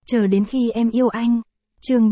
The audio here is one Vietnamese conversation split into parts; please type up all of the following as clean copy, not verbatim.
Chờ đến khi em yêu anh. Chương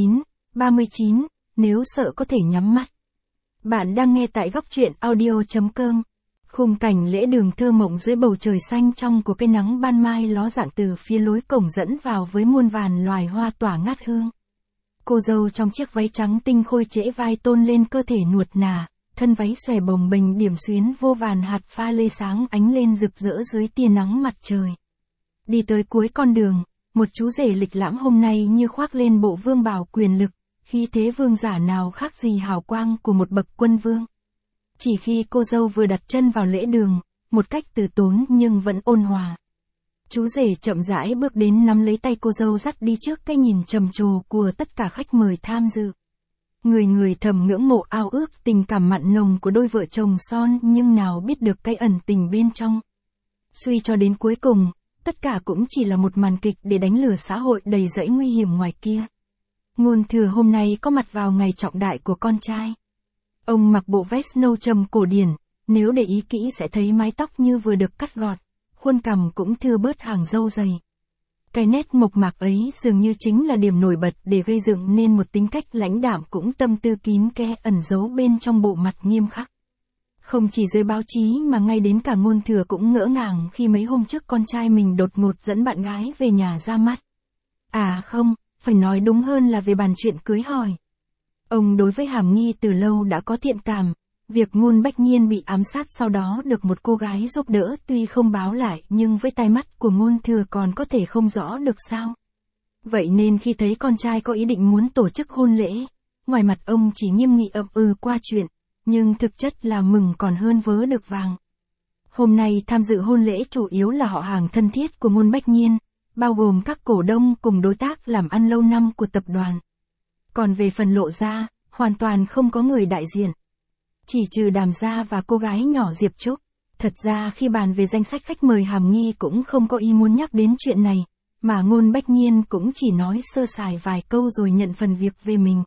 39, nếu sợ có thể nhắm mắt. Bạn đang nghe tại góc truyện audio.com. Khung cảnh lễ đường thơ mộng dưới bầu trời xanh trong của cây nắng ban mai ló dạng từ phía lối cổng dẫn vào với muôn vàn loài hoa tỏa ngát hương. Cô dâu trong chiếc váy trắng tinh khôi trễ vai tôn lên cơ thể nuột nà, thân váy xòe bồng bềnh điểm xuyến vô vàn hạt pha lê sáng ánh lên rực rỡ dưới tia nắng mặt trời. Đi tới cuối con đường, một chú rể lịch lãm hôm nay như khoác lên bộ vương bào quyền lực, khi thế vương giả nào khác gì hào quang của một bậc quân vương. Chỉ khi cô dâu vừa đặt chân vào lễ đường, một cách từ tốn nhưng vẫn ôn hòa. Chú rể chậm rãi bước đến nắm lấy tay cô dâu dắt đi trước cái nhìn trầm trồ của tất cả khách mời tham dự. Người người thầm ngưỡng mộ ao ước tình cảm mặn nồng của đôi vợ chồng son nhưng nào biết được cái ẩn tình bên trong. Suy cho đến cuối cùng, tất cả cũng chỉ là một màn kịch để đánh lừa xã hội đầy rẫy nguy hiểm ngoài kia. Ngôn thừa hôm nay có mặt vào ngày trọng đại của con trai. Ông mặc bộ vest nâu trầm cổ điển, nếu để ý kỹ sẽ thấy mái tóc như vừa được cắt gọt, khuôn cằm cũng thưa bớt hàng râu dày. Cái nét mộc mạc ấy dường như chính là điểm nổi bật để gây dựng nên một tính cách lãnh đạm cũng tâm tư kín kẽ ẩn giấu bên trong bộ mặt nghiêm khắc. Không chỉ giới báo chí mà ngay đến cả ngôn thừa cũng ngỡ ngàng khi mấy hôm trước con trai mình đột ngột dẫn bạn gái về nhà ra mắt. À không, phải nói đúng hơn là về bàn chuyện cưới hỏi. Ông đối với Hàm Nghi từ lâu đã có thiện cảm, việc Ngôn Bách Nhiên bị ám sát sau đó được một cô gái giúp đỡ tuy không báo lại nhưng với tai mắt của ngôn thừa còn có thể không rõ được sao. Vậy nên khi thấy con trai có ý định muốn tổ chức hôn lễ, ngoài mặt ông chỉ nghiêm nghị ậm ừ qua chuyện, nhưng thực chất là mừng còn hơn vớ được vàng. Hôm nay tham dự hôn lễ chủ yếu là họ hàng thân thiết của Ngôn Bách Nhiên, bao gồm các cổ đông cùng đối tác làm ăn lâu năm của tập đoàn. Còn về phần Lộ gia, hoàn toàn không có người đại diện. Chỉ trừ Đàm gia và cô gái nhỏ Diệp Trúc. Thật ra khi bàn về danh sách khách mời Hàm Nghi cũng không có ý muốn nhắc đến chuyện này, mà Ngôn Bách Nhiên cũng chỉ nói sơ sài vài câu rồi nhận phần việc về mình.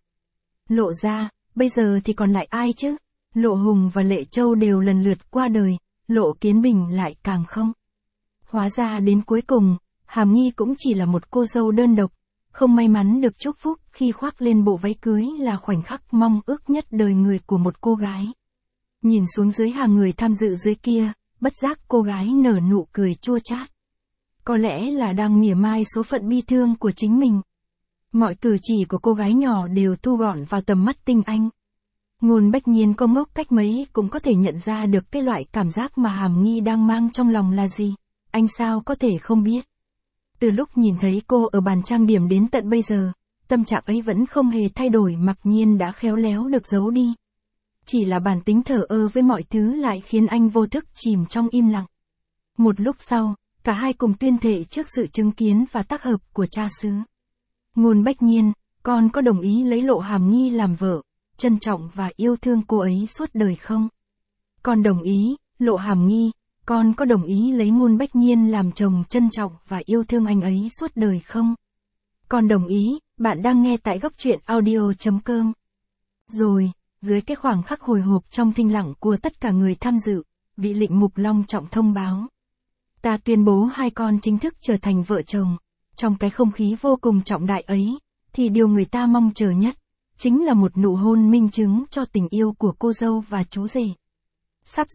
Lộ gia, bây giờ thì còn lại ai chứ? Lộ Hùng và Lệ Châu đều lần lượt qua đời, Lộ Kiến Bình lại càng không. Hóa ra đến cuối cùng, Hàm Nghi cũng chỉ là một cô dâu đơn độc, không may mắn được chúc phúc khi khoác lên bộ váy cưới là khoảnh khắc mong ước nhất đời người của một cô gái. Nhìn xuống dưới hàng người tham dự dưới kia, bất giác cô gái nở nụ cười chua chát. Có lẽ là đang mỉa mai số phận bi thương của chính mình. Mọi cử chỉ của cô gái nhỏ đều thu gọn vào tầm mắt tinh anh. Ngôn Bách Nhiên có ngốc cách mấy cũng có thể nhận ra được cái loại cảm giác mà Hàm Nghi đang mang trong lòng là gì. Anh sao có thể không biết. Từ lúc nhìn thấy cô ở bàn trang điểm đến tận bây giờ, tâm trạng ấy vẫn không hề thay đổi, mặc nhiên đã khéo léo được giấu đi. Chỉ là bản tính thờ ơ với mọi thứ lại khiến anh vô thức chìm trong im lặng. Một lúc sau, cả hai cùng tuyên thệ trước sự chứng kiến và tác hợp của cha xứ. Ngôn Bách Nhiên, con có đồng ý lấy Lộ Hàm Nghi làm vợ, trân trọng và yêu thương cô ấy suốt đời không? Con đồng ý. Lộ Hàm Nghi, con có đồng ý lấy Ngôn Bách Nhiên làm chồng, trân trọng và yêu thương anh ấy suốt đời không? Con đồng ý. Bạn đang nghe tại góc truyện audio.com. Rồi, dưới cái khoảng khắc hồi hộp trong thinh lặng của tất cả người tham dự, vị lệnh mục long trọng thông báo. Ta tuyên bố hai con chính thức trở thành vợ chồng. Trong cái không khí vô cùng trọng đại ấy, thì điều người ta mong chờ nhất, chính là một nụ hôn minh chứng cho tình yêu của cô dâu và chú rể. Sắp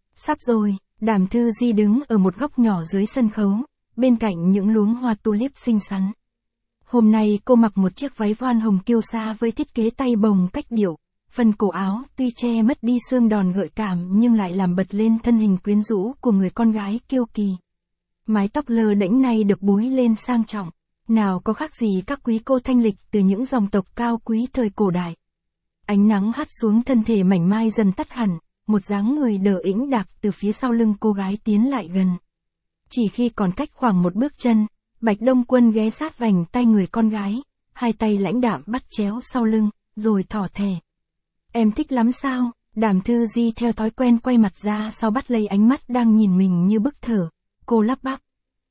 rồi, Đàm Thư Di đứng ở một góc nhỏ dưới sân khấu, bên cạnh những luống hoa tulip xinh xắn. Hôm nay cô mặc một chiếc váy voan hồng kiêu sa với thiết kế tay bồng cách điệu, phần cổ áo tuy che mất đi xương đòn gợi cảm nhưng lại làm bật lên thân hình quyến rũ của người con gái kiêu kỳ. Mái tóc lơ đễnh này được búi lên sang trọng, nào có khác gì các quý cô thanh lịch từ những dòng tộc cao quý thời cổ đại. Ánh nắng hắt xuống thân thể mảnh mai dần tắt hẳn, một dáng người đờ ĩnh đạc từ phía sau lưng cô gái tiến lại gần. Chỉ khi còn cách khoảng một bước chân, Bạch Đông Quân ghé sát vành tay người con gái, hai tay lãnh đạm bắt chéo sau lưng, rồi thỏ thẻ. Em thích lắm sao? Đàm Thư Di theo thói quen quay mặt ra sau bắt lấy ánh mắt đang nhìn mình như bức thở. Cô lắp bắp.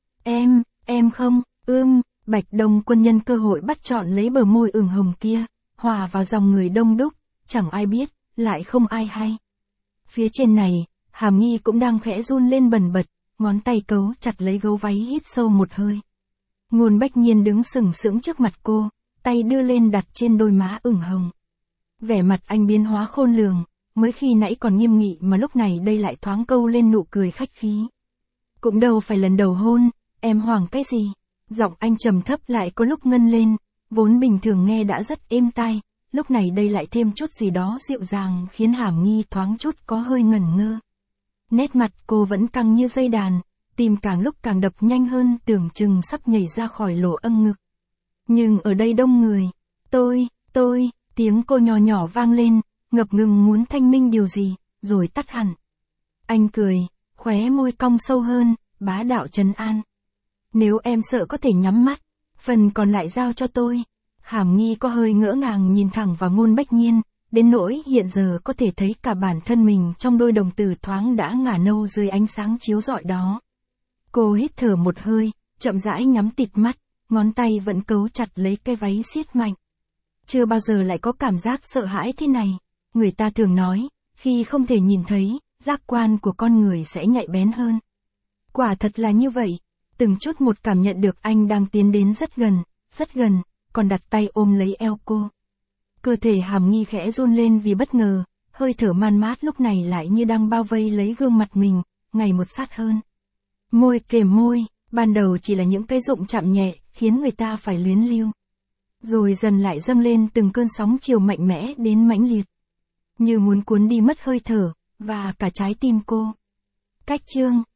Em không, Bạch Đông Quân nhân cơ hội bắt trọn lấy bờ môi ửng hồng kia, hòa vào dòng người đông đúc, chẳng ai biết, lại không ai hay. Phía trên này, Hàm Nghi cũng đang khẽ run lên bần bật, ngón tay cấu chặt lấy gấu váy hít sâu một hơi. Ngôn Bách Nhiên đứng sừng sững trước mặt cô, tay đưa lên đặt trên đôi má ửng hồng. Vẻ mặt anh biến hóa khôn lường, mới khi nãy còn nghiêm nghị mà lúc này đây lại thoáng câu lên nụ cười khách khí. Cũng đâu phải lần đầu hôn, em hoảng cái gì? Giọng anh trầm thấp lại có lúc ngân lên, vốn bình thường nghe đã rất êm tai, lúc này đây lại thêm chút gì đó dịu dàng khiến Hàm Nghi thoáng chút có hơi ngẩn ngơ. Nét mặt cô vẫn căng như dây đàn, tim càng lúc càng đập nhanh hơn, tưởng chừng sắp nhảy ra khỏi lỗ âm ngực. Nhưng ở đây đông người. Tôi, tiếng cô nhỏ nhỏ vang lên, ngập ngừng muốn thanh minh điều gì, rồi tắt hẳn. Anh cười, khóe môi cong sâu hơn, bá đạo trấn an. Nếu em sợ có thể nhắm mắt, phần còn lại giao cho tôi. Hàm Nghi có hơi ngỡ ngàng nhìn thẳng vào Ngôn Bách Nhiên, đến nỗi hiện giờ có thể thấy cả bản thân mình trong đôi đồng tử thoáng đã ngả nâu dưới ánh sáng chiếu rọi đó. Cô hít thở một hơi, chậm rãi nhắm tịt mắt, ngón tay vẫn cấu chặt lấy cái váy siết mạnh. Chưa bao giờ lại có cảm giác sợ hãi thế này. Người ta thường nói, khi không thể nhìn thấy, giác quan của con người sẽ nhạy bén hơn. Quả thật là như vậy, từng chút một cảm nhận được anh đang tiến đến rất gần, còn đặt tay ôm lấy eo cô. Cơ thể Hàm Nghi khẽ run lên vì bất ngờ, hơi thở man mát lúc này lại như đang bao vây lấy gương mặt mình, ngày một sát hơn. Môi kề môi, ban đầu chỉ là những cái rụng chạm nhẹ, khiến người ta phải luyến lưu. Rồi dần lại dâng lên từng cơn sóng chiều mạnh mẽ đến mãnh liệt. Như muốn cuốn đi mất hơi thở, và cả trái tim cô. Cách chương